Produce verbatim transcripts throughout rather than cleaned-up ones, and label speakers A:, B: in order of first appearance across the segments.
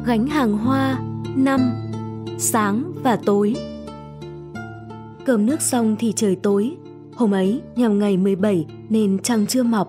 A: Gánh hàng hoa. Năm. Sáng và tối. Cơm nước xong thì trời tối. Hôm ấy nhằm ngày mười bảy nên trăng chưa mọc.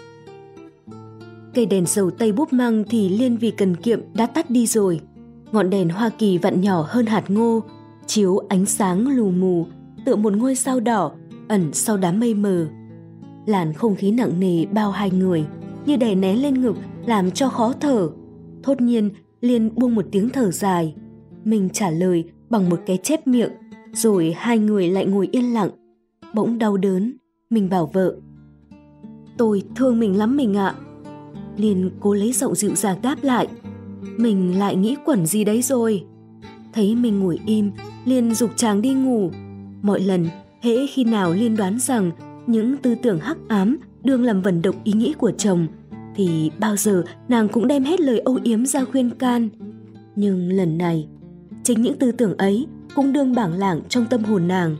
A: Cây đèn dầu tây búp măng thì Liên vì cần kiệm đã tắt đi rồi. Ngọn đèn Hoa Kỳ vặn nhỏ hơn hạt ngô, chiếu ánh sáng lù mù, tựa một ngôi sao đỏ ẩn sau đám mây mờ. Làn không khí nặng nề bao hai người, như đè nén lên ngực làm cho khó thở. Thốt nhiên Liên buông một tiếng thở dài. Mình trả lời bằng một cái chép miệng, rồi hai người lại ngồi yên lặng. Bỗng đau đớn, mình bảo vợ: "Tôi thương mình lắm mình ạ." Liên cố lấy giọng dịu dàng đáp lại: "Mình lại nghĩ quẩn gì đấy rồi." Thấy mình ngồi im, Liên giục chàng đi ngủ. Mọi lần, hễ khi nào Liên đoán rằng những tư tưởng hắc ám đương làm vẩn độc ý nghĩ của chồng, thì bao giờ nàng cũng đem hết lời âu yếm ra khuyên can. Nhưng lần này, chính những tư tưởng ấy cũng đương bảng lảng trong tâm hồn nàng.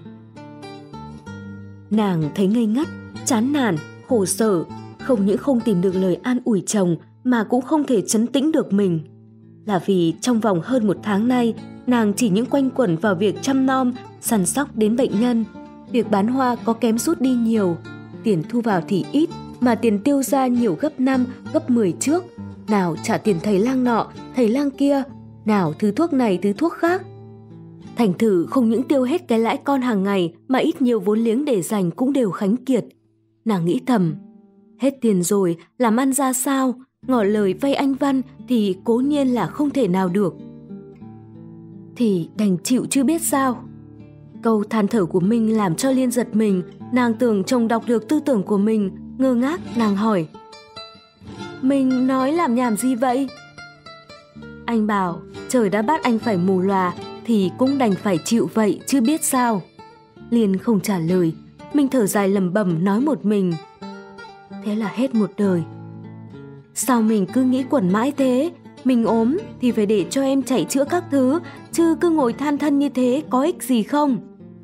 A: Nàng thấy ngây ngất, chán nản, khổ sở, không những không tìm được lời an ủi chồng mà cũng không thể trấn tĩnh được mình. Là vì trong vòng hơn một tháng nay, nàng chỉ những quanh quẩn vào việc chăm nom, săn sóc đến bệnh nhân. Việc bán hoa có kém rút đi nhiều, tiền thu vào thì ít mà tiền tiêu ra nhiều gấp năm, gấp mười trước. Nào trả tiền thầy lang nọ, thầy lang kia, nào thứ thuốc này thứ thuốc khác. Thành thử không những tiêu hết cái lãi con hàng ngày mà ít nhiều vốn liếng để dành cũng đều khánh kiệt. Nàng nghĩ thầm, hết tiền rồi làm ăn ra sao, ngỏ lời vay anh Văn thì cố nhiên là không thể nào được. Thì đành chịu chứ biết sao. Câu than thở của mình làm cho Liên giật mình. Nàng tưởng chồng đọc được tư tưởng của mình, ngơ ngác nàng hỏi: "Mình nói làm nhảm gì vậy?" Anh bảo trời đã bắt anh phải mù lòa thì cũng đành phải chịu vậy chứ biết sao. Liên không trả lời. Mình thở dài lẩm bẩm nói một mình: "Thế là hết một đời. Sao mình cứ nghĩ quẩn mãi thế? Mình ốm thì phải để cho em chạy chữa các thứ, chứ cứ ngồi than thân như thế có ích gì không?"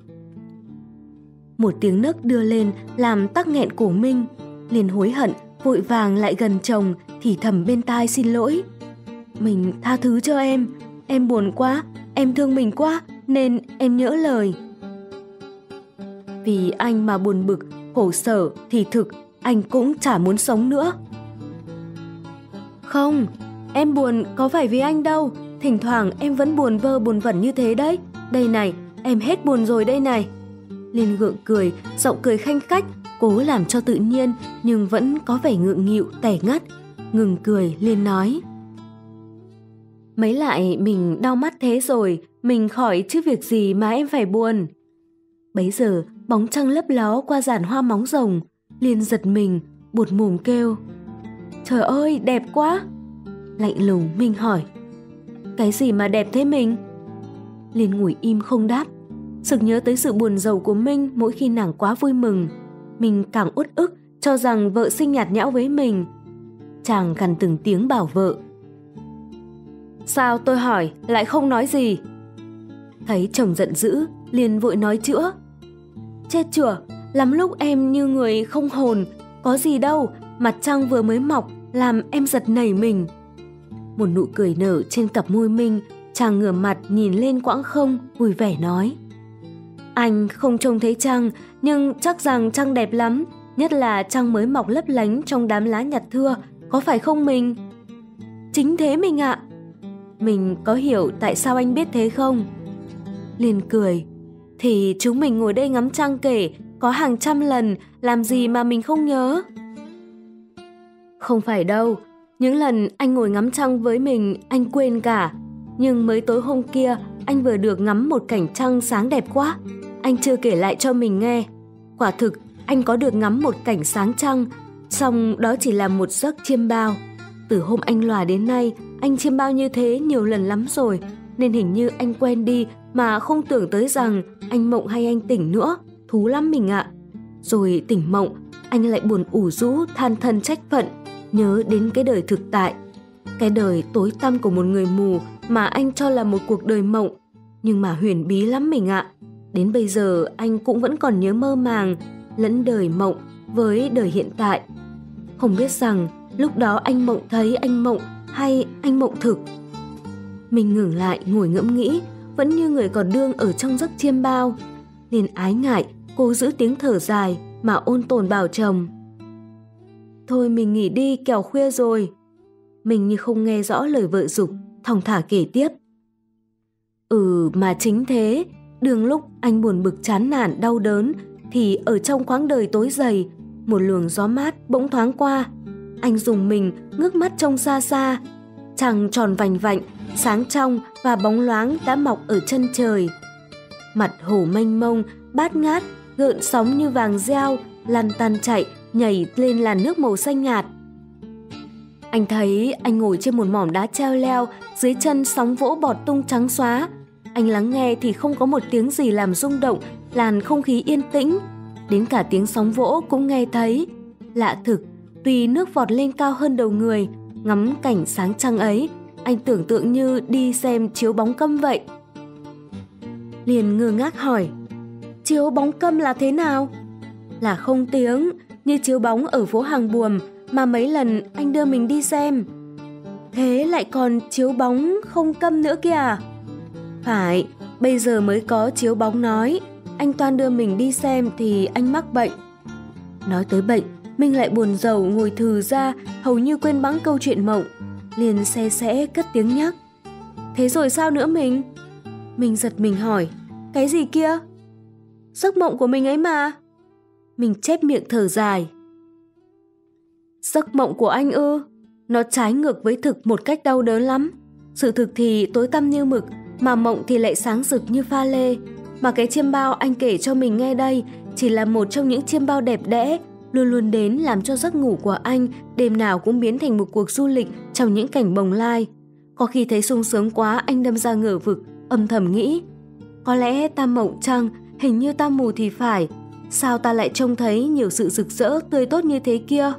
A: Một tiếng nấc đưa lên làm tắc nghẹn cổ Minh. Liền hối hận, vội vàng lại gần chồng thì thầm bên tai xin lỗi: "Mình tha thứ cho em, em buồn quá, em thương mình quá nên em nhỡ lời." Vì anh mà buồn bực, khổ sở thì thực anh cũng chả muốn sống nữa. "Không, em buồn có phải vì anh đâu, thỉnh thoảng em vẫn buồn vơ buồn vẩn như thế đấy. Đây này, em hết buồn rồi đây này." Liên gượng cười, giọng cười khanh khách, cố làm cho tự nhiên nhưng vẫn có vẻ ngượng nghịu, tẻ ngắt. Ngừng cười, Liên nói: "Mấy lại mình đau mắt thế rồi, mình khỏi chứ việc gì mà em phải buồn." Bấy giờ bóng trăng lấp ló qua giàn hoa móng rồng. Liên giật mình, buột mồm kêu: "Trời ơi, đẹp quá!" Lạnh lùng Minh hỏi: "Cái gì mà đẹp thế mình?" Liên ngồi im không đáp. Sực nhớ tới sự buồn rầu của Minh mỗi khi nàng quá vui mừng. Mình càng uất ức cho rằng vợ sinh nhạt nhẽo với mình. Chàng gằn từng tiếng bảo vợ: "Sao tôi hỏi lại không nói gì?" Thấy chồng giận dữ, Liên vội nói chữa: "Chết chửa, lắm lúc em như người không hồn, có gì đâu, mặt trăng vừa mới mọc làm em giật nảy mình." Một nụ cười nở trên cặp môi Minh. Chàng ngửa mặt nhìn lên quãng không, vui vẻ nói: "Anh không trông thấy trăng, nhưng chắc rằng trăng đẹp lắm, nhất là trăng mới mọc lấp lánh trong đám lá nhạt thưa, có phải không mình?" "Chính thế mình ạ." "Mình có hiểu tại sao anh biết thế không?" Liên cười: "Thì chúng mình ngồi đây ngắm trăng kể có hàng trăm lần, làm gì mà mình không nhớ." "Không phải đâu, những lần anh ngồi ngắm trăng với mình anh quên cả. Nhưng mới tối hôm kia anh vừa được ngắm một cảnh trăng sáng đẹp quá. Anh chưa kể lại cho mình nghe. Quả thực anh có được ngắm một cảnh sáng trăng, song đó chỉ là một giấc chiêm bao. Từ hôm anh lòa đến nay anh chiêm bao như thế nhiều lần lắm rồi, nên hình như anh quen đi mà không tưởng tới rằng anh mộng hay anh tỉnh nữa. Thú lắm mình ạ. Rồi tỉnh mộng anh lại buồn ủ rũ than thân trách phận, nhớ đến cái đời thực tại, cái đời tối tăm của một người mù mà anh cho là một cuộc đời mộng, nhưng mà huyền bí lắm mình ạ. Đến bây giờ anh cũng vẫn còn nhớ mơ màng lẫn đời mộng với đời hiện tại. Không biết rằng lúc đó anh mộng thấy anh mộng hay anh mộng thực." Mình ngừng lại ngồi ngẫm nghĩ, vẫn như người còn đương ở trong giấc chiêm bao. Liền ái ngại, cố giữ tiếng thở dài mà ôn tồn bảo chồng. Thôi mình nghỉ đi, kẻo khuya rồi. Mình như không nghe rõ lời vợ giục, thong thả kể tiếp. Ừ mà chính thế, đường lúc anh buồn bực chán nản đau đớn thì ở trong quãng đời tối dày, một luồng gió mát bỗng thoáng qua. Anh dùng mình ngước mắt trông xa xa, trăng tròn vành vạnh, sáng trong và bóng loáng đã mọc ở chân trời. Mặt hồ mênh mông, bát ngát, gợn sóng như vàng reo, lăn tăn chạy, nhảy lên làn nước màu xanh nhạt. Anh thấy anh ngồi trên một mỏm đá treo leo, dưới chân sóng vỗ bọt tung trắng xóa. Anh lắng nghe thì không có một tiếng gì làm rung động làn không khí yên tĩnh. Đến cả tiếng sóng vỗ cũng nghe thấy. Lạ thực, tuy nước vọt lên cao hơn đầu người, ngắm cảnh sáng trăng ấy, anh tưởng tượng như đi xem chiếu bóng câm vậy. Liền ngơ ngác hỏi, chiếu bóng câm là thế nào? Là không tiếng, như chiếu bóng ở phố Hàng Buồm mà mấy lần anh đưa mình đi xem. Thế lại còn chiếu bóng không câm nữa kìa? Phải, bây giờ mới có chiếu bóng nói. Anh toan đưa mình đi xem thì anh mắc bệnh. Nói tới bệnh, mình lại buồn rầu ngồi thừ ra, hầu như quên bẵng câu chuyện mộng. Liền xe xẽ cất tiếng nhắc. Thế rồi sao nữa mình? Mình giật mình hỏi, cái gì kia? Giấc mộng của mình ấy mà. Mình chép miệng thở dài. Giấc mộng của anh ư? Nó trái ngược với thực một cách đau đớn lắm. Sự thực thì tối tăm như mực, mà mộng thì lại sáng rực như pha lê. Mà cái chiêm bao anh kể cho mình nghe đây chỉ là một trong những chiêm bao đẹp đẽ, luôn luôn đến làm cho giấc ngủ của anh đêm nào cũng biến thành một cuộc du lịch trong những cảnh bồng lai. Có khi thấy sung sướng quá, anh đâm ra ngửa vực, âm thầm nghĩ, có lẽ ta mộng chăng, hình như ta mù thì phải. Sao ta lại trông thấy nhiều sự rực rỡ tươi tốt như thế kia?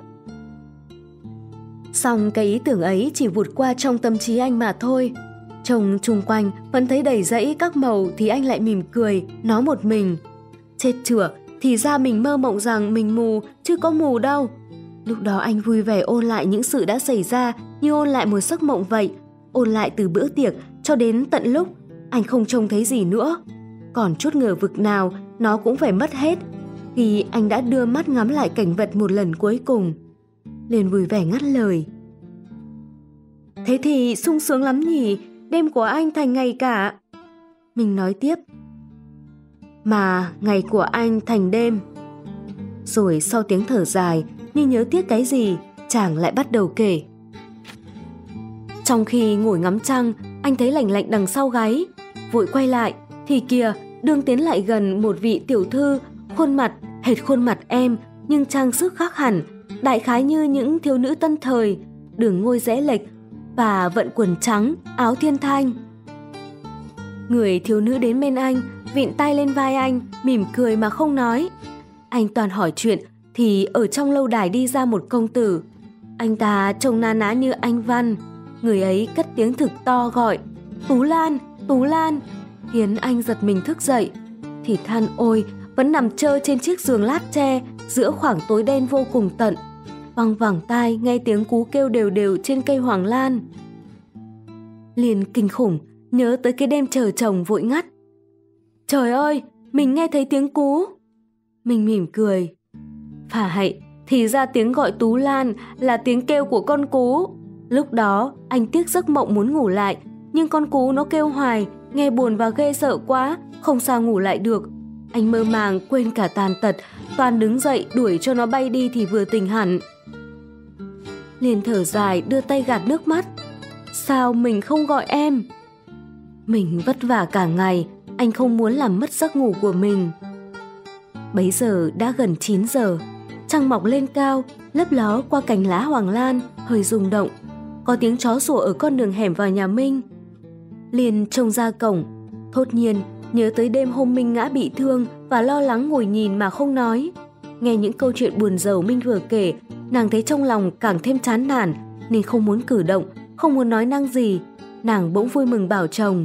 A: Xong cái ý tưởng ấy chỉ vụt qua trong tâm trí anh mà thôi. Trông chung quanh vẫn thấy đầy rẫy các màu thì anh lại mỉm cười, nói một mình. Chết chửa, thì ra mình mơ mộng rằng mình mù, chứ có mù đâu. Lúc đó anh vui vẻ ôn lại những sự đã xảy ra như ôn lại một giấc mộng vậy. Ôn lại từ bữa tiệc cho đến tận lúc anh không trông thấy gì nữa. Còn chút ngờ vực nào nó cũng phải mất hết khi anh đã đưa mắt ngắm lại cảnh vật một lần cuối cùng. Liền vui vẻ ngắt lời. Thế thì sung sướng lắm nhỉ, đêm của anh thành ngày cả. Mình nói tiếp. Mà ngày của anh thành đêm. Rồi sau tiếng thở dài, như nhớ tiếc cái gì, chàng lại bắt đầu kể. Trong khi ngồi ngắm trăng, anh thấy lạnh lạnh đằng sau gáy. Vội quay lại, thì kìa, đương tiến lại gần một vị tiểu thư, khuôn mặt hệt khuôn mặt em, nhưng trang sức khác hẳn, đại khái như những thiếu nữ tân thời, đường ngôi rẽ lệch và vận quần trắng, áo thiên thanh. Người thiếu nữ đến bên anh, vịn tay lên vai anh, mỉm cười mà không nói. Anh toàn hỏi chuyện thì ở trong lâu đài đi ra một công tử. Anh ta trông na ná như anh Văn. Người ấy cất tiếng thực to gọi, Tú Lan, Tú Lan, khiến anh giật mình thức dậy. Thì than ôi, vẫn nằm trơ trên chiếc giường lát tre giữa khoảng tối đen vô cùng tận. Văng vẳng tai nghe tiếng cú kêu đều đều trên cây hoàng lan. Liền kinh khủng, nhớ tới cái đêm chờ chồng vội ngắt. Trời ơi, mình nghe thấy tiếng cú. Mình mỉm cười. Phải, thì ra tiếng gọi Tú Lan là tiếng kêu của con cú. Lúc đó anh tiếc giấc mộng muốn ngủ lại, nhưng con cú nó kêu hoài, nghe buồn và ghê sợ quá, không sao ngủ lại được. Anh mơ màng quên cả tàn tật, toàn đứng dậy đuổi cho nó bay đi thì vừa tỉnh hẳn. Liền thở dài đưa tay gạt nước mắt. Sao mình không gọi em? Mình vất vả cả ngày, anh không muốn làm mất giấc ngủ của mình. Bấy giờ đã gần chín giờ, trăng mọc lên cao, lấp ló qua cành lá hoàng lan, hơi rung động. Có tiếng chó sủa ở con đường hẻm vào nhà Minh. Liền trông ra cổng, thốt nhiên nhớ tới đêm hôm Minh ngã bị thương và lo lắng ngồi nhìn mà không nói. Nghe những câu chuyện buồn rầu Minh vừa kể, nàng thấy trong lòng càng thêm chán nản, nên không muốn cử động, không muốn nói năng gì. Nàng bỗng vui mừng bảo chồng.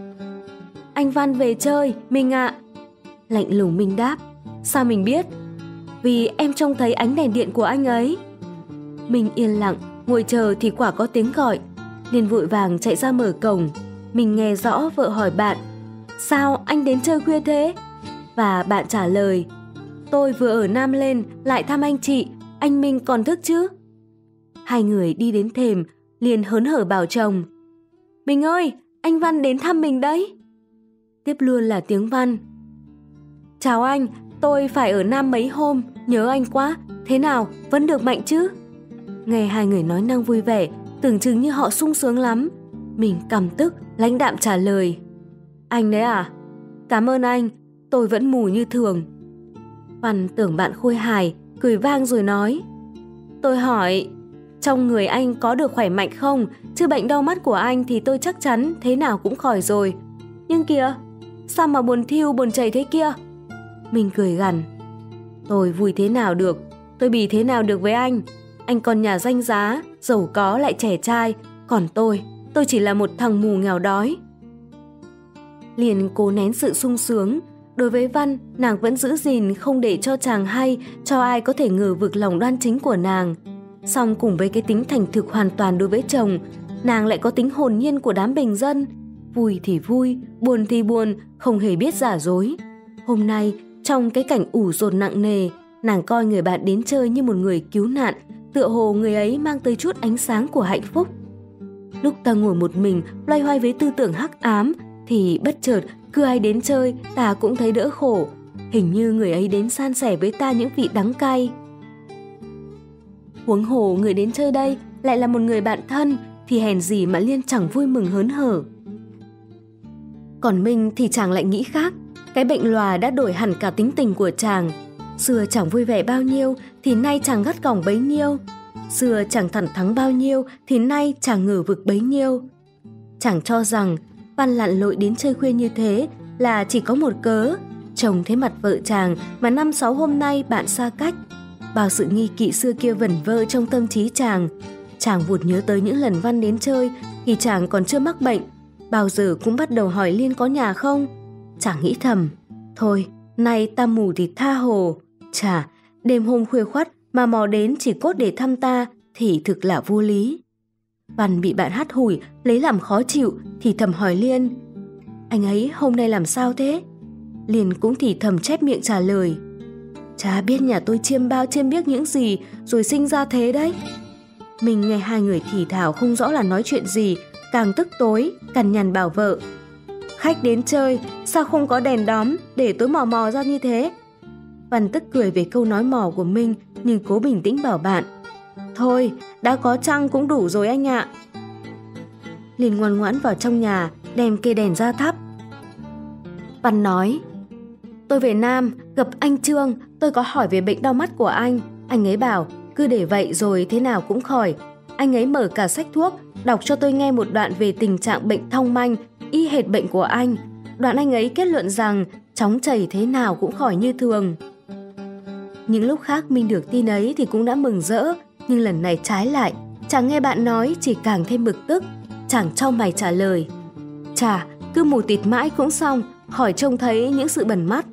A: Anh Văn về chơi, Minh ạ. Lạnh lùng Minh đáp. Sao mình biết? Vì em trông thấy ánh đèn điện của anh ấy. Mình yên lặng, ngồi chờ thì quả có tiếng gọi, nên vội vàng chạy ra mở cổng. Mình nghe rõ vợ hỏi bạn, sao anh đến chơi khuya thế? Và bạn trả lời, tôi vừa ở Nam lên lại thăm anh chị, anh Minh còn thức chứ? Hai người đi đến thềm, liền hớn hở bảo chồng, Mình ơi, anh Văn đến thăm mình đấy. Tiếp luôn là tiếng Văn, chào anh, tôi phải ở Nam mấy hôm, nhớ anh quá, thế nào, vẫn được mạnh chứ? Nghe hai người nói năng vui vẻ, tưởng chừng như họ sung sướng lắm. Mình căm tức, lãnh đạm trả lời, anh đấy à? Cảm ơn anh, tôi vẫn mù như thường. Văn tưởng bạn khôi hài, cười vang rồi nói, tôi hỏi, trong người anh có được khỏe mạnh không? Chứ bệnh đau mắt của anh thì tôi chắc chắn thế nào cũng khỏi rồi. Nhưng kìa, sao mà buồn thiu buồn chảy thế kia? Mình cười gằn, tôi vui thế nào được, tôi bì thế nào được với anh? Anh còn nhà danh giá, giàu có lại trẻ trai, còn tôi, tôi chỉ là một thằng mù nghèo đói. Liền cố nén sự sung sướng. Đối với Văn, nàng vẫn giữ gìn không để cho chàng hay, cho ai có thể ngờ vực lòng đoan chính của nàng. Song cùng với cái tính thành thực hoàn toàn đối với chồng, nàng lại có tính hồn nhiên của đám bình dân. Vui thì vui, buồn thì buồn, không hề biết giả dối. Hôm nay, trong cái cảnh ủ dột nặng nề, nàng coi người bạn đến chơi như một người cứu nạn, tựa hồ người ấy mang tới chút ánh sáng của hạnh phúc. Lúc ta ngồi một mình, loay hoay với tư tưởng hắc ám, thì bất chợt cứ ai đến chơi ta cũng thấy đỡ khổ, hình như người ấy đến san sẻ với ta những vị đắng cay. Huống hồ người đến chơi đây lại là một người bạn thân, thì hèn gì mà Liên chẳng vui mừng hớn hở. Còn Minh thì chàng lại nghĩ khác, cái bệnh lòa đã đổi hẳn cả tính tình của chàng. Xưa chẳng vui vẻ bao nhiêu thì nay chàng gắt gỏng bấy nhiêu, xưa chẳng thẳng thắn bao nhiêu thì nay chàng ngờ vực bấy nhiêu. Chàng cho rằng Văn lặn lội đến chơi khuya như thế là chỉ có một cớ, chồng thấy mặt vợ chàng mà năm sáu hôm nay bạn xa cách. Bao sự nghi kỵ xưa kia vẩn vơ trong tâm trí chàng. Chàng vụt nhớ tới những lần Văn đến chơi khi chàng còn chưa mắc bệnh, bao giờ cũng bắt đầu hỏi Liên có nhà không. Chàng nghĩ thầm, thôi, nay ta mù thì tha hồ. Chà, đêm hôm khuya khoắt mà mò đến chỉ cốt để thăm ta thì thực là vô lý. Văn bị bạn hắt hủi, lấy làm khó chịu, thì thầm hỏi Liên, anh ấy hôm nay làm sao thế? Liên cũng thì thầm chép miệng trả lời, chả biết nhà tôi chiêm bao chiêm biếc những gì rồi sinh ra thế đấy. Mình nghe hai người thì thào không rõ là nói chuyện gì, càng tức tối, cằn nhằn bảo vợ, khách đến chơi sao không có đèn đóm để tối mò mò ra như thế? Văn tức cười về câu nói mò của mình, nhưng cố bình tĩnh bảo bạn, thôi, đã có trăng cũng đủ rồi anh ạ. Liền ngoan ngoãn vào trong nhà, đem cây đèn ra thắp. Văn nói, tôi về Nam, gặp anh Trương, tôi có hỏi về bệnh đau mắt của anh. Anh ấy bảo, cứ để vậy rồi thế nào cũng khỏi. Anh ấy mở cả sách thuốc, đọc cho tôi nghe một đoạn về tình trạng bệnh thong manh, y hệt bệnh của anh. Đoạn anh ấy kết luận rằng, chóng chảy thế nào cũng khỏi như thường. Những lúc khác mình được tin ấy thì cũng đã mừng rỡ, nhưng lần này trái lại, chàng nghe bạn nói chỉ càng thêm bực tức. Chàng chau mày trả lời, chà, cứ mù tịt mãi cũng xong, khỏi trông thấy những sự bẩn mắt.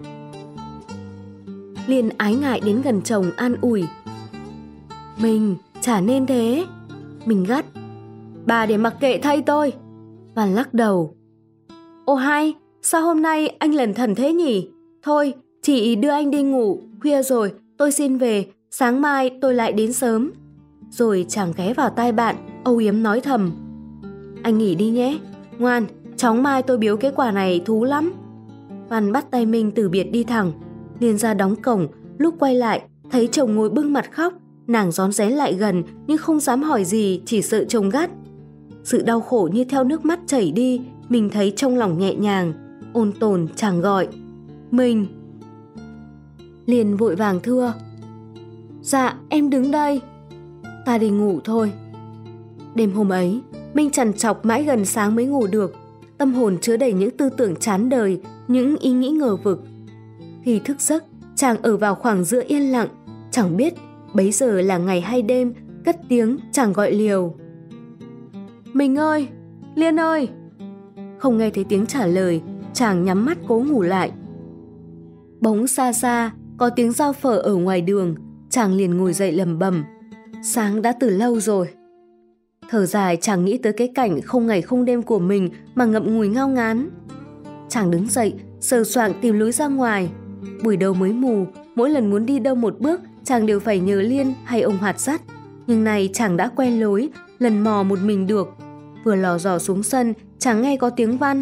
A: Liên ái ngại đến gần chồng an ủi, mình chả nên thế. Mình gắt, bà để mặc kệ thay tôi. Văn lắc đầu, ô hay, sao hôm nay anh lẩn thẩn thế nhỉ? Thôi, chị đưa anh đi ngủ, khuya rồi, tôi xin về, sáng mai tôi lại đến sớm. Rồi chàng ghé vào tai bạn, âu yếm nói thầm, anh nghỉ đi nhé, ngoan, chóng mai tôi biếu cái quà này thú lắm. Văn bắt tay mình từ biệt đi thẳng. Liên ra đóng cổng, lúc quay lại, thấy chồng ngồi bưng mặt khóc. Nàng rón rén lại gần, nhưng không dám hỏi gì, chỉ sợ chồng gắt. Sự đau khổ như theo nước mắt chảy đi, mình thấy trong lòng nhẹ nhàng. Ôn tồn chàng gọi, mình. Liền vội vàng thưa, dạ em đứng đây, ta đi ngủ thôi. Đêm hôm ấy, Minh trằn trọc mãi gần sáng mới ngủ được. Tâm hồn chứa đầy những tư tưởng chán đời, những ý nghĩ ngờ vực. Khi thức giấc, chàng ở vào khoảng giữa yên lặng, chẳng biết bấy giờ là ngày hay đêm. Cất tiếng chàng gọi liều, mình ơi, Liên ơi. Không nghe thấy tiếng trả lời, chàng nhắm mắt cố ngủ lại. Bỗng xa xa có tiếng dao phở ở ngoài đường. Chàng liền ngồi dậy lẩm bẩm, sáng đã từ lâu rồi. Thở dài, chàng nghĩ tới cái cảnh không ngày không đêm của mình mà ngậm ngùi ngao ngán. Chàng đứng dậy, sờ soạng tìm lối ra ngoài. Buổi đầu mới mù, mỗi lần muốn đi đâu một bước, chàng đều phải nhờ Liên hay ông Hoạt dắt. Nhưng này chàng đã quen lối, lần mò một mình được. Vừa lò dò xuống sân, chàng nghe có tiếng Văn.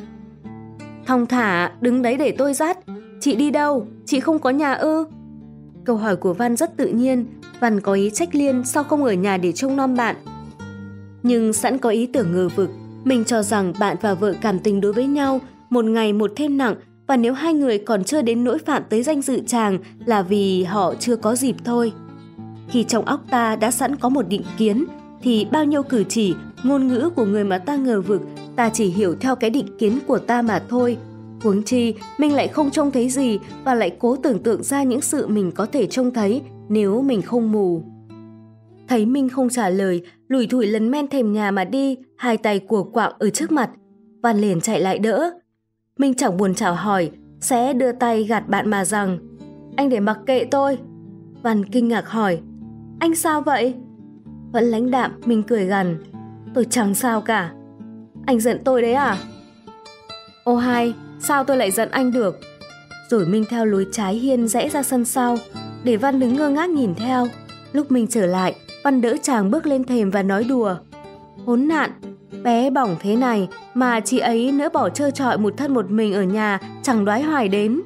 A: Thong thả, đứng đấy để tôi dắt. Chị đi đâu? Chị không có nhà ư? Câu hỏi của Văn rất tự nhiên. Văn có ý trách Liên sao không ở nhà để trông nom bạn. Nhưng sẵn có ý tưởng ngờ vực. Mình cho rằng bạn và vợ cảm tình đối với nhau, một ngày một thêm nặng, và nếu hai người còn chưa đến nỗi phạm tới danh dự chàng là vì họ chưa có dịp thôi. Khi trong óc ta đã sẵn có một định kiến, thì bao nhiêu cử chỉ, ngôn ngữ của người mà ta ngờ vực, ta chỉ hiểu theo cái định kiến của ta mà thôi. Huống chi, mình lại không trông thấy gì và lại cố tưởng tượng ra những sự mình có thể trông thấy nếu mình không mù. Thấy Minh không trả lời, lủi thủi lần men thềm nhà mà đi, hai tay của quạng ở trước mặt. Văn liền chạy lại đỡ. Minh chẳng buồn chào hỏi, sẽ đưa tay gạt bạn mà rằng: Anh để mặc kệ tôi. Văn kinh ngạc hỏi: Anh sao vậy? Vẫn lãnh đạm, Minh cười gằn: Tôi chẳng sao cả. Anh giận tôi đấy à? Ô hai, sao tôi lại giận anh được? Rồi Minh theo lối trái hiên rẽ ra sân sau, để Văn đứng ngơ ngác nhìn theo. Lúc Minh trở lại, Văn đỡ chàng bước lên thềm và nói đùa: Khốn nạn, bé bỏng thế này mà chị ấy nỡ bỏ trơ trọi một thân một mình ở nhà, chẳng đoái hoài đến.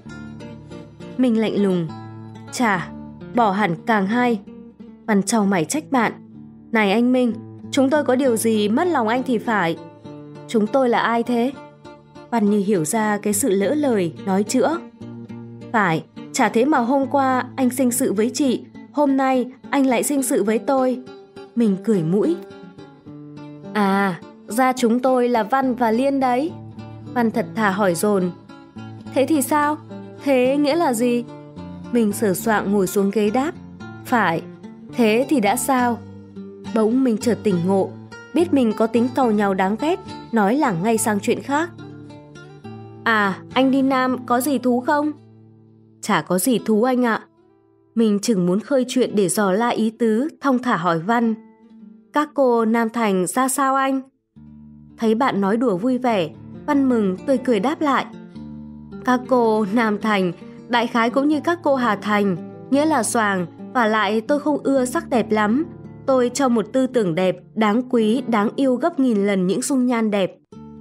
A: Minh lạnh lùng: Chà, bỏ hẳn càng hay. Văn trao mày trách bạn: Này anh Minh, chúng tôi có điều gì mất lòng anh thì phải. Chúng tôi là ai thế? Văn như hiểu ra cái sự lỡ lời, nói chữa: Phải, chả thế mà hôm qua anh sinh sự với chị, hôm nay anh lại sinh sự với tôi. Mình cười mũi: À, ra chúng tôi là Văn và Liên đấy. Văn thật thà hỏi dồn: Thế thì sao? Thế nghĩa là gì? Mình sờ soạng ngồi xuống ghế đáp: Phải, thế thì đã sao? Bỗng mình chợt tỉnh ngộ, biết mình có tính càu nhàu đáng ghét, nói lảng ngay sang chuyện khác. À, anh đi Nam có gì thú không? Chả có gì thú anh ạ. Mình chừng muốn khơi chuyện để dò la ý tứ, thong thả hỏi Văn: Các cô Nam Thành ra sao anh? Thấy bạn nói đùa vui vẻ, Văn mừng tươi cười đáp lại: Các cô Nam Thành đại khái cũng như các cô Hà Thành, nghĩa là xoàng, và lại tôi không ưa sắc đẹp lắm. Tôi cho một tư tưởng đẹp, đáng quý, đáng yêu gấp nghìn lần những dung nhan đẹp.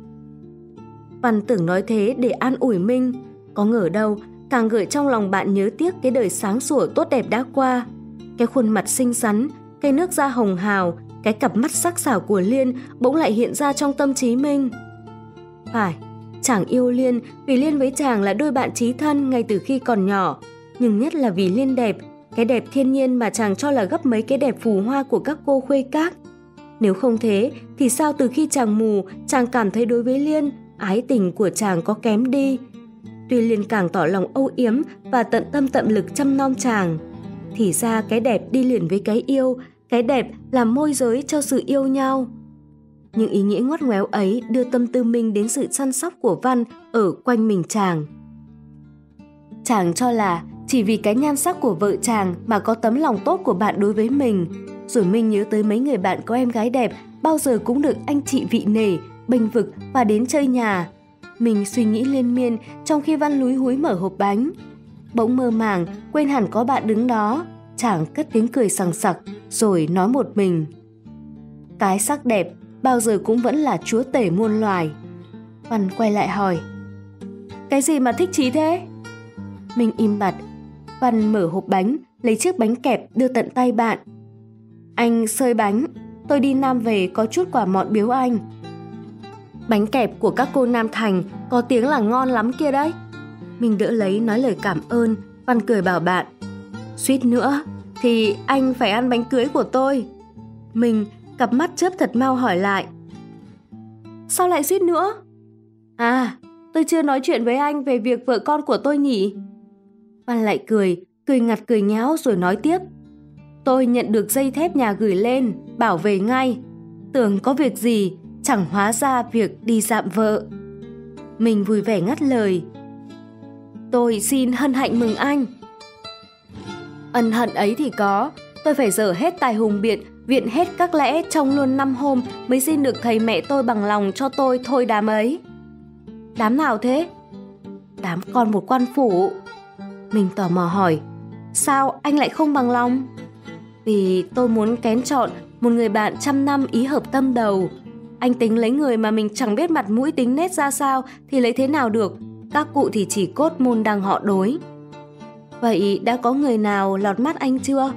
A: Văn tưởng nói thế để an ủi Minh, có ngờ đâu càng gợi trong lòng bạn nhớ tiếc cái đời sáng sủa tốt đẹp đã qua. Cái khuôn mặt xinh xắn, cái nước da hồng hào, cái cặp mắt sắc sảo của Liên bỗng lại hiện ra trong tâm trí Minh. Phải, chàng yêu Liên vì Liên với chàng là đôi bạn chí thân ngay từ khi còn nhỏ, nhưng nhất là vì Liên đẹp, cái đẹp thiên nhiên mà chàng cho là gấp mấy cái đẹp phù hoa của các cô khuê các. Nếu không thế thì sao từ khi chàng mù, chàng cảm thấy đối với Liên, ái tình của chàng có kém đi. Tuy Liên càng tỏ lòng âu yếm và tận tâm tận lực chăm nom chàng, thì ra cái đẹp đi liền với cái yêu, cái đẹp làm môi giới cho sự yêu nhau. Những ý nghĩa ngoắt ngoéo ấy đưa tâm tư Minh đến sự săn sóc của Văn ở quanh mình chàng. Chàng cho là chỉ vì cái nhan sắc của vợ chàng mà có tấm lòng tốt của bạn đối với mình. Rồi Minh nhớ tới mấy người bạn có em gái đẹp bao giờ cũng được anh chị vị nể, bênh vực và đến chơi nhà. Mình suy nghĩ liên miên trong khi Văn lúi húi mở hộp bánh. Bỗng mơ màng, quên hẳn có bạn đứng đó. Chàng cất tiếng cười sằng sặc, rồi nói một mình: Cái sắc đẹp bao giờ cũng vẫn là chúa tể muôn loài. Văn quay lại hỏi: Cái gì mà thích chí thế? Mình im bặt. Văn mở hộp bánh, lấy chiếc bánh kẹp đưa tận tay bạn. Anh xơi bánh, tôi đi Nam về có chút quà mọn biếu anh. Bánh kẹp của các cô Nam Thành có tiếng là ngon lắm kia đấy. Mình đỡ lấy nói lời cảm ơn. Văn cười bảo bạn: Suýt nữa thì anh phải ăn bánh cưới của tôi. Mình cặp mắt chớp thật mau hỏi lại: Sao lại suýt nữa? À, tôi chưa nói chuyện với anh về việc vợ con của tôi nhỉ? Văn lại cười, cười ngặt cười nháo rồi nói tiếp: Tôi nhận được dây thép nhà gửi lên, bảo về ngay. Tưởng có việc gì, chẳng hóa ra việc đi dạm vợ. Mình vui vẻ ngắt lời: Tôi xin hân hạnh mừng anh. Ân hận ấy thì có, tôi phải dở hết tài hùng biện viện hết các lẽ trong luôn năm hôm mới xin được thầy mẹ tôi bằng lòng cho tôi thôi đám ấy. Đám nào thế? Đám con một quan phủ. Mình tò mò hỏi, sao anh lại không bằng lòng? Vì tôi muốn kén chọn một người bạn trăm năm ý hợp tâm đầu. Anh tính lấy người mà mình chẳng biết mặt mũi tính nết ra sao thì lấy thế nào được, các cụ thì chỉ cốt môn đăng họ đối. Vậy đã có người nào lọt mắt anh chưa?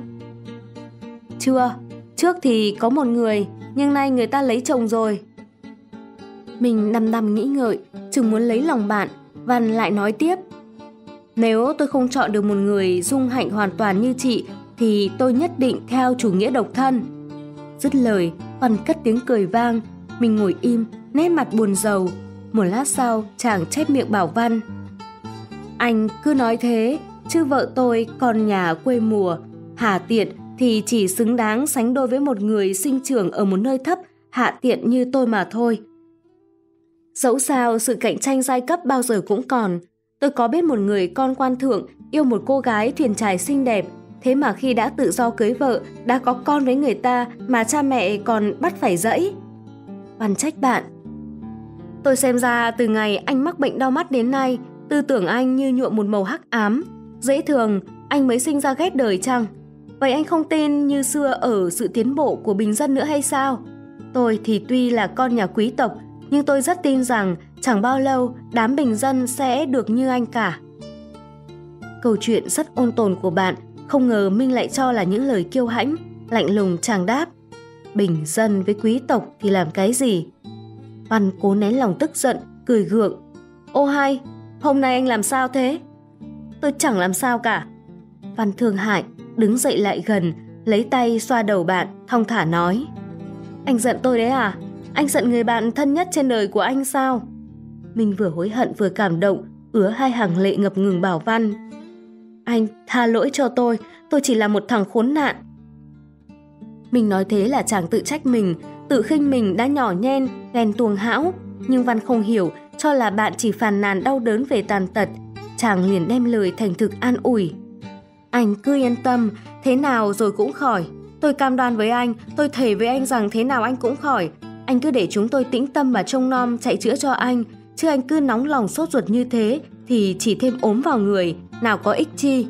A: Chưa, trước thì có một người, nhưng nay người ta lấy chồng rồi. Mình đăm đăm nghĩ ngợi, chừng muốn lấy lòng bạn, Văn lại nói tiếp. Nếu tôi không chọn được một người dung hạnh hoàn toàn như chị, thì tôi nhất định theo chủ nghĩa độc thân. Dứt lời, Văn cất tiếng cười vang. Mình ngồi im, nét mặt buồn rầu. Một lát sau, chàng chép miệng bảo Văn. Anh cứ nói thế, chứ vợ tôi con nhà quê mùa, hà tiện thì chỉ xứng đáng sánh đôi với một người sinh trưởng ở một nơi thấp, hạ tiện như tôi mà thôi. Dẫu sao, sự cạnh tranh giai cấp bao giờ cũng còn. Tôi có biết một người con quan thượng yêu một cô gái thuyền trài xinh đẹp, thế mà khi đã tự do cưới vợ, đã có con với người ta mà cha mẹ còn bắt phải dẫy. Văn trách bạn. Tôi xem ra từ ngày anh mắc bệnh đau mắt đến nay, tư tưởng anh như nhuộm một màu hắc ám. Dễ thường, anh mới sinh ra ghét đời chăng? Vậy anh không tin như xưa ở sự tiến bộ của bình dân nữa hay sao? Tôi thì tuy là con nhà quý tộc, nhưng tôi rất tin rằng chẳng bao lâu đám bình dân sẽ được như anh cả. Câu chuyện rất ôn tồn của bạn, không ngờ Minh lại cho là những lời kiêu hãnh. Lạnh lùng chàng đáp. Bình dân với quý tộc thì làm cái gì? Văn cố nén lòng tức giận, cười gượng. Ô hay, hôm nay anh làm sao thế? Tôi chẳng làm sao cả. Văn thương hại, đứng dậy lại gần, lấy tay xoa đầu bạn, thong thả nói. Anh giận tôi đấy à? Anh giận người bạn thân nhất trên đời của anh sao? Mình vừa hối hận vừa cảm động, ứa hai hàng lệ ngập ngừng bảo Văn. Anh tha lỗi cho tôi, tôi chỉ là một thằng khốn nạn. Mình nói thế là chàng tự trách mình, tự khinh mình đã nhỏ nhen, ghen tuông hão. Nhưng Văn không hiểu, cho là bạn chỉ phàn nàn đau đớn về tàn tật. Chàng liền đem lời thành thực an ủi. Anh cứ yên tâm, thế nào rồi cũng khỏi. Tôi cam đoan với anh, tôi thề với anh rằng thế nào anh cũng khỏi. Anh cứ để chúng tôi tĩnh tâm và trông nom chạy chữa cho anh. Chứ anh cứ nóng lòng sốt ruột như thế thì chỉ thêm ốm vào người, nào có ích chi.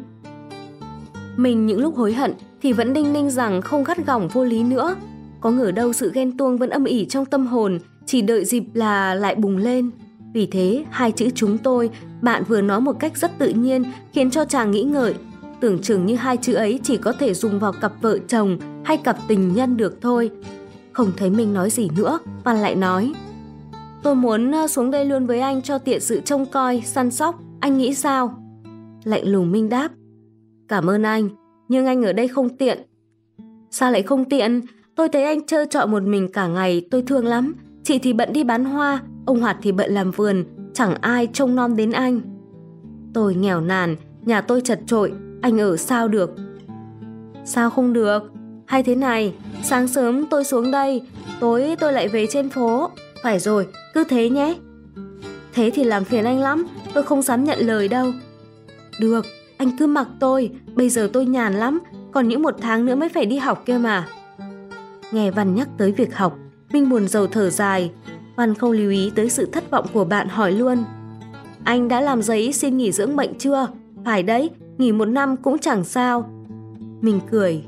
A: Mình những lúc hối hận thì vẫn đinh ninh rằng không gắt gỏng vô lý nữa. Có ngờ đâu sự ghen tuông vẫn âm ỉ trong tâm hồn, chỉ đợi dịp là lại bùng lên. Vì thế, hai chữ chúng tôi, bạn vừa nói một cách rất tự nhiên, khiến cho chàng nghĩ ngợi. Tưởng chừng như hai chữ ấy chỉ có thể dùng vào cặp vợ chồng hay cặp tình nhân được thôi. Không thấy mình nói gì nữa, Văn lại nói. Tôi muốn xuống đây luôn với anh cho tiện sự trông coi, săn sóc, anh nghĩ sao? Lạnh lùng Minh đáp. Cảm ơn anh, nhưng anh ở đây không tiện. Sao lại không tiện? Tôi thấy anh trơ trọi một mình cả ngày, tôi thương lắm. Chị thì bận đi bán hoa, ông Hoạt thì bận làm vườn, chẳng ai trông nom đến anh. Tôi nghèo nàn, nhà tôi chật chội, anh ở sao được? Sao không được? Hay thế này, sáng sớm tôi xuống đây, tối tôi lại về trên phố. Phải rồi, cứ thế nhé. Thế thì làm phiền anh lắm, tôi không dám nhận lời đâu. Được, anh cứ mặc tôi, bây giờ tôi nhàn lắm, còn những một tháng nữa mới phải đi học kia mà. Nghe Văn nhắc tới việc học, Minh buồn rầu thở dài. Văn không lưu ý tới sự thất vọng của bạn, hỏi luôn. Anh đã làm giấy xin nghỉ dưỡng bệnh chưa? Phải đấy, nghỉ một năm cũng chẳng sao. Mình cười.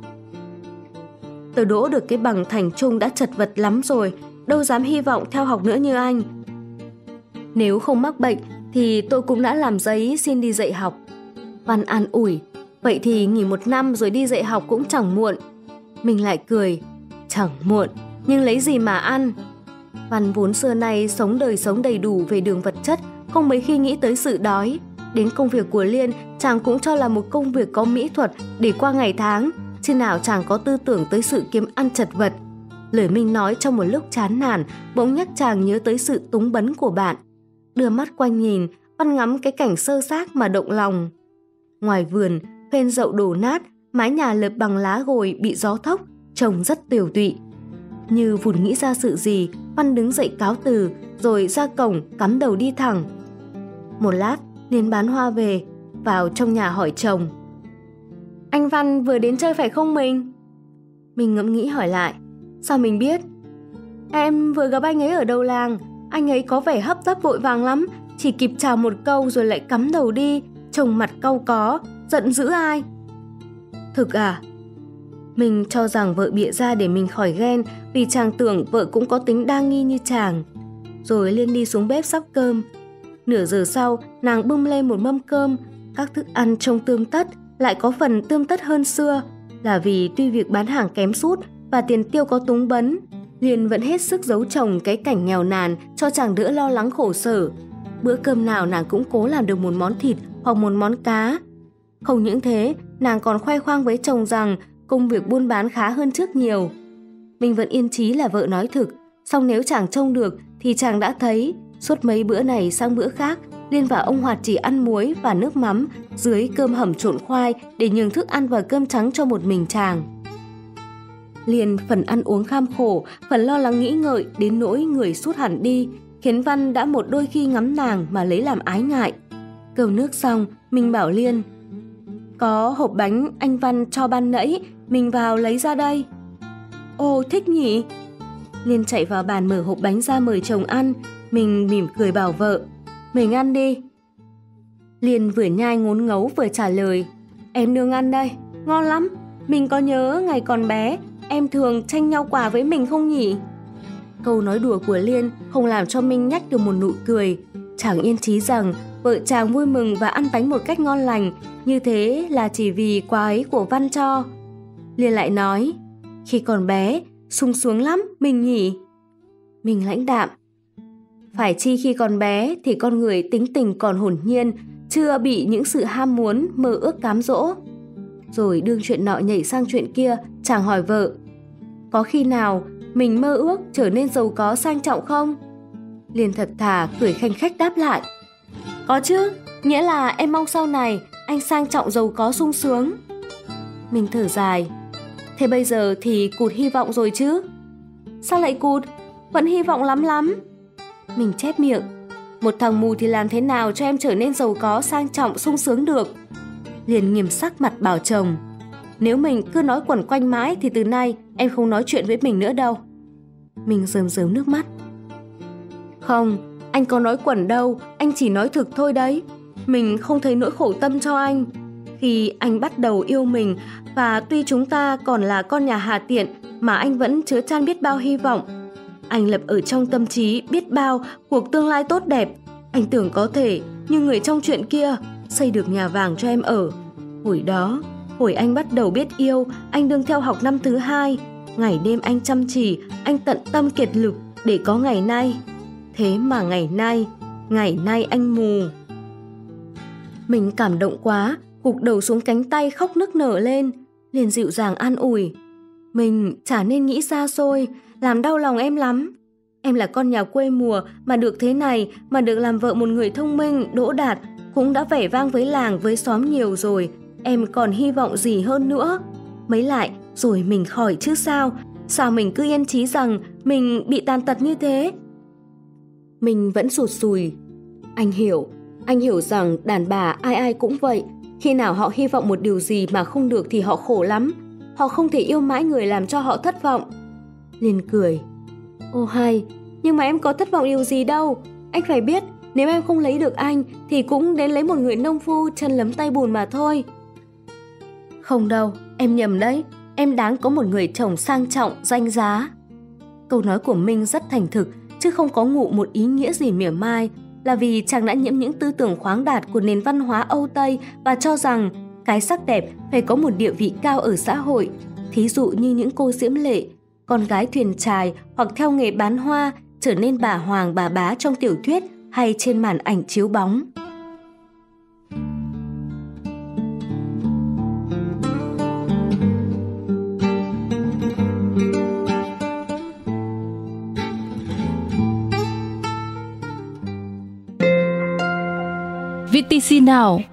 A: Tôi đỗ được cái bằng thành trung đã chật vật lắm rồi, đâu dám hy vọng theo học nữa như anh. Nếu không mắc bệnh thì tôi cũng đã làm giấy xin đi dạy học. Văn an ủi. Vậy thì nghỉ một năm rồi đi dạy học cũng chẳng muộn. Mình lại cười. Chẳng muộn, nhưng lấy gì mà ăn? Văn vốn xưa nay sống đời sống đầy đủ về đường vật chất, không mấy khi nghĩ tới sự đói. Đến công việc của Liên, chàng cũng cho là một công việc có mỹ thuật để qua ngày tháng, chứ nào chàng có tư tưởng tới sự kiếm ăn chật vật. Lời Minh nói trong một lúc chán nản, bỗng nhắc chàng nhớ tới sự túng bấn của bạn. Đưa mắt quanh nhìn, Văn ngắm cái cảnh sơ xác mà động lòng. Ngoài vườn, phên dậu đổ nát, mái nhà lợp bằng lá gồi bị gió thốc, trông rất tiều tụy. Như vụt nghĩ ra sự gì, Văn đứng dậy cáo từ, rồi ra cổng cắm đầu đi thẳng. Một lát, Liên bán hoa về, vào trong nhà hỏi chồng. Anh Văn vừa đến chơi phải không mình? Mình ngẫm nghĩ hỏi lại. Sao mình biết? Em vừa gặp anh ấy ở đầu làng. Anh ấy có vẻ hấp tấp vội vàng lắm, chỉ kịp chào một câu rồi lại cắm đầu đi, trông mặt cau có, giận dữ ai. Thực à? Mình cho rằng vợ bịa ra để mình khỏi ghen, vì chàng tưởng vợ cũng có tính đa nghi như chàng. Rồi Liên đi xuống bếp sắp cơm. Nửa giờ sau, nàng bưng lên một mâm cơm. Các thức ăn trông tươm tất, lại có phần tươm tất hơn xưa, là vì tuy việc bán hàng kém sút và tiền tiêu có túng bấn, Liên vẫn hết sức giấu chồng cái cảnh nghèo nàn cho chàng đỡ lo lắng khổ sở. Bữa cơm nào nàng cũng cố làm được một món thịt hoặc một món cá. Không những thế, nàng còn khoe khoang với chồng rằng công việc buôn bán khá hơn trước nhiều. Mình vẫn yên chí là vợ nói thực, song nếu chàng trông được thì chàng đã thấy suốt mấy bữa này sang bữa khác, Liên và ông Hoạt chỉ ăn muối và nước mắm dưới cơm hầm trộn khoai để nhường thức ăn và cơm trắng cho một mình chàng. Liên phần ăn uống kham khổ, phần lo lắng nghĩ ngợi đến nỗi người sút hẳn đi, khiến Văn đã một đôi khi ngắm nàng mà lấy làm ái ngại. Cơm nước xong, mình bảo Liên, có hộp bánh anh Văn cho ban nãy, mình vào lấy ra đây. Ồ, thích nhỉ? Liên chạy vào bàn mở hộp bánh ra mời chồng ăn. Mình mỉm cười bảo vợ, mình ăn đi. Liên vừa nhai ngốn ngấu vừa trả lời, em nương ăn đây, ngon lắm. Mình có nhớ ngày còn bé, em thường tranh nhau quả với mình không nhỉ? Câu nói đùa của Liên không làm cho Minh nhách được một nụ cười. Chàng yên chí rằng vợ chàng vui mừng và ăn bánh một cách ngon lành, như thế là chỉ vì quà ấy của Văn cho. Liên lại nói, khi còn bé, sung sướng lắm, mình nhỉ? Mình lãnh đạm, phải chi khi còn bé thì con người tính tình còn hồn nhiên, chưa bị những sự ham muốn, mơ ước cám dỗ. Rồi đương chuyện nọ nhảy sang chuyện kia, chàng hỏi vợ, có khi nào mình mơ ước trở nên giàu có sang trọng không? Liên thật thà cười khanh khách đáp lại, có chứ, nghĩa là em mong sau này anh sang trọng giàu có sung sướng. Mình thở dài, thế bây giờ thì cụt hy vọng rồi chứ? Sao lại cụt? Vẫn hy vọng lắm lắm. Mình chép miệng, một thằng mù thì làm thế nào cho em trở nên giàu có sang trọng sung sướng được? Liền nghiêm sắc mặt bảo chồng, nếu mình cứ nói quẩn quanh mãi thì từ nay em không nói chuyện với mình nữa đâu. Mình rơm rớm nước mắt, không, anh có nói quẩn đâu, anh chỉ nói thực thôi đấy. Mình không thấy nỗi khổ tâm cho anh. Khi anh bắt đầu yêu mình, và tuy chúng ta còn là con nhà Hà Tiện mà anh vẫn chứa chan biết bao hy vọng. Anh lập ở trong tâm trí biết bao cuộc tương lai tốt đẹp. Anh tưởng có thể, như người trong chuyện kia, xây được nhà vàng cho em ở. Hồi đó, hồi anh bắt đầu biết yêu, anh đương theo học năm thứ hai. Ngày đêm anh chăm chỉ, anh tận tâm kiệt lực để có ngày nay. Thế mà ngày nay, ngày nay anh mù. Mình cảm động quá, gục đầu xuống cánh tay khóc nức nở lên. Liền dịu dàng an ủi, mình chả nên nghĩ xa xôi, làm đau lòng em lắm. Em là con nhà quê mùa mà được thế này, mà được làm vợ một người thông minh, đỗ đạt, cũng đã vẻ vang với làng với xóm nhiều rồi. Em còn hy vọng gì hơn nữa? Mấy lại rồi mình khỏi chứ sao? Sao mình cứ yên chí rằng mình bị tàn tật như thế? Mình vẫn sụt sùi. Anh hiểu, anh hiểu rằng đàn bà ai ai cũng vậy. Khi nào họ hy vọng một điều gì mà không được thì họ khổ lắm. Họ không thể yêu mãi người làm cho họ thất vọng. Liên cười, ô hay, nhưng mà em có thất vọng điều gì đâu. Anh phải biết, nếu em không lấy được anh thì cũng đến lấy một người nông phu chân lấm tay bùn mà thôi. Không đâu, em nhầm đấy. Em đáng có một người chồng sang trọng, danh giá. Câu nói của Minh rất thành thực, chứ không có ngụ một ý nghĩa gì mỉa mai, là vì chàng đã nhiễm những tư tưởng khoáng đạt của nền văn hóa Âu Tây và cho rằng cái sắc đẹp phải có một địa vị cao ở xã hội. Thí dụ như những cô diễm lệ, con gái thuyền chài hoặc theo nghề bán hoa trở nên bà hoàng bà bá trong tiểu thuyết hay trên màn ảnh chiếu bóng.
B: vê tê xê Now